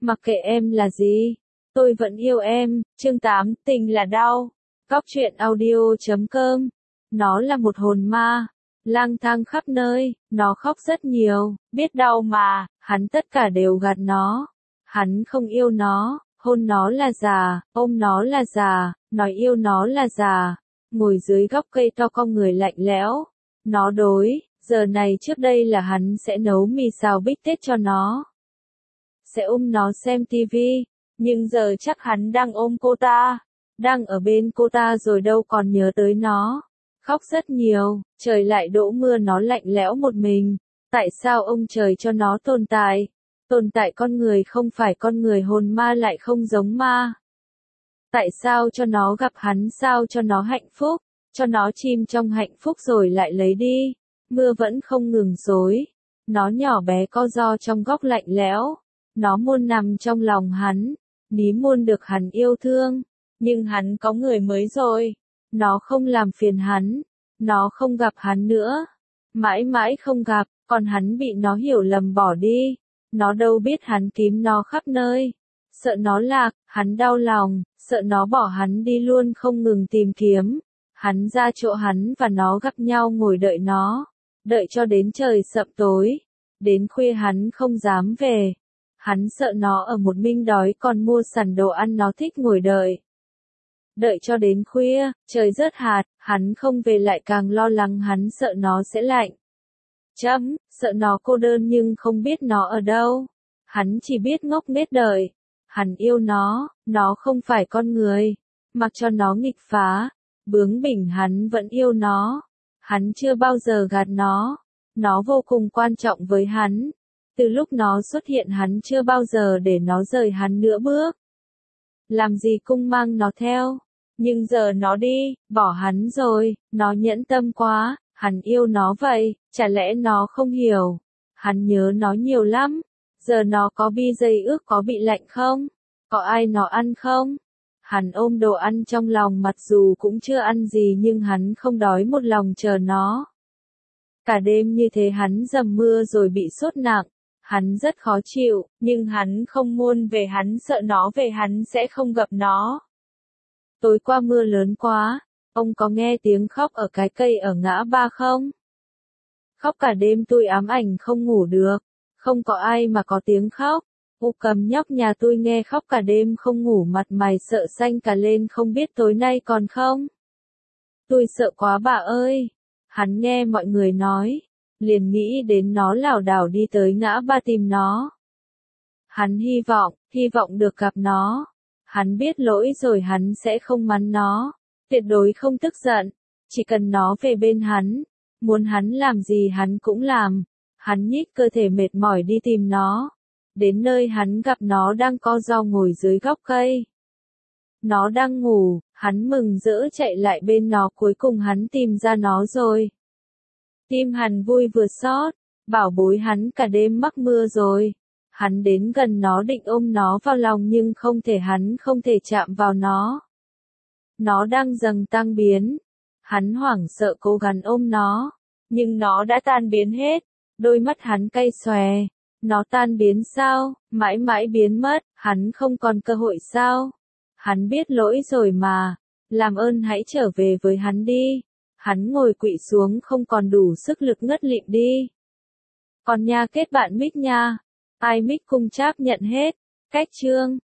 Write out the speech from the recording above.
Mặc kệ em là gì, tôi vẫn yêu em. Chương 8, tình là đau. Cóc truyện audio.com. Nó là một hồn ma, lang thang khắp nơi, nó khóc rất nhiều, biết đau mà, hắn tất cả đều gạt nó. Hắn không yêu nó, hôn nó là già, ôm nó là già, nói yêu nó là già. Ngồi dưới gốc cây to con người lạnh lẽo. Nó đối, giờ này trước đây là hắn sẽ nấu mì xào bít tết cho nó. Sẽ ôm nó xem tivi, nhưng giờ chắc hắn đang ôm cô ta, đang ở bên cô ta rồi đâu còn nhớ tới nó. Khóc rất nhiều, trời lại đổ mưa nó lạnh lẽo một mình. Tại sao ông trời cho nó tồn tại? Tồn tại con người không phải con người, hồn ma lại không giống ma. Tại sao cho nó gặp hắn, sao cho nó hạnh phúc, cho nó chìm trong hạnh phúc rồi lại lấy đi. Mưa vẫn không ngừng xối. Nó nhỏ bé co ro trong góc lạnh lẽo. Nó muốn nằm trong lòng hắn, ní muốn được hắn yêu thương. Nhưng hắn có người mới rồi. Nó không làm phiền hắn. Nó không gặp hắn nữa. Mãi mãi không gặp, còn hắn bị nó hiểu lầm bỏ đi. Nó đâu biết hắn kiếm nó khắp nơi. Sợ nó lạc, hắn đau lòng, sợ nó bỏ hắn đi luôn không ngừng tìm kiếm. Hắn ra chỗ hắn và nó gặp nhau ngồi đợi nó. Đợi cho đến trời sậm tối. Đến khuya hắn không dám về. Hắn sợ nó ở một mình đói còn mua sẵn đồ ăn nó thích ngồi đợi. Đợi cho đến khuya, trời rớt hạt, hắn không về lại càng lo lắng, hắn sợ nó sẽ lạnh. Sợ nó cô đơn nhưng không biết nó ở đâu. Hắn chỉ biết ngốc nghếch đợi. Hắn yêu nó không phải con người. Mặc cho nó nghịch phá, bướng bỉnh hắn vẫn yêu nó. Hắn chưa bao giờ gạt nó vô cùng quan trọng với hắn. Từ lúc nó xuất hiện hắn chưa bao giờ để nó rời hắn nửa bước. Làm gì cũng mang nó theo. Nhưng giờ nó đi, bỏ hắn rồi, nó nhẫn tâm quá, hắn yêu nó vậy, chả lẽ nó không hiểu. Hắn nhớ nó nhiều lắm. Giờ nó có bi dây ước có bị lạnh không? Có ai nó ăn không? Hắn ôm đồ ăn trong lòng mặc dù cũng chưa ăn gì nhưng hắn không đói, một lòng chờ nó. Cả đêm như thế hắn dầm mưa rồi bị sốt nặng. Hắn rất khó chịu, nhưng hắn không muốn về, hắn sợ nó về hắn sẽ không gặp nó. Tối qua mưa lớn quá, ông có nghe tiếng khóc ở cái cây ở ngã ba không? Khóc cả đêm tôi ám ảnh không ngủ được. Không có ai mà có tiếng khóc. Cầm nhóc nhà tôi nghe khóc cả đêm không ngủ, mặt mày sợ xanh cả lên, không biết tối nay còn không. Tôi sợ quá bà ơi. Hắn nghe mọi người nói, liền nghĩ đến nó lảo đảo đi tới ngã ba tìm nó. Hắn hy vọng được gặp nó. Hắn biết lỗi rồi hắn sẽ không mắng nó, tuyệt đối không tức giận, chỉ cần nó về bên hắn, muốn hắn làm gì hắn cũng làm. Hắn nhích cơ thể mệt mỏi đi tìm nó. Đến nơi hắn gặp nó đang co ro ngồi dưới gốc cây. Nó đang ngủ, hắn mừng rỡ chạy lại bên nó, cuối cùng hắn tìm ra nó rồi. Tim hắn vui vừa xót, bảo bối hắn cả đêm mắc mưa rồi. Hắn đến gần nó định ôm nó vào lòng nhưng hắn không thể chạm vào nó. Nó đang dần tan biến. Hắn hoảng sợ cố gắng ôm nó, nhưng nó đã tan biến hết. Đôi mắt hắn cay xòe. Nó tan biến sao? Mãi mãi biến mất, hắn không còn cơ hội sao? Hắn biết lỗi rồi mà. Làm ơn hãy trở về với hắn đi. Hắn ngồi quỵ xuống không còn đủ sức lực ngất lịm đi. Còn nha, kết bạn mic nha. Ai mic cung cháp nhận hết. Cách chương.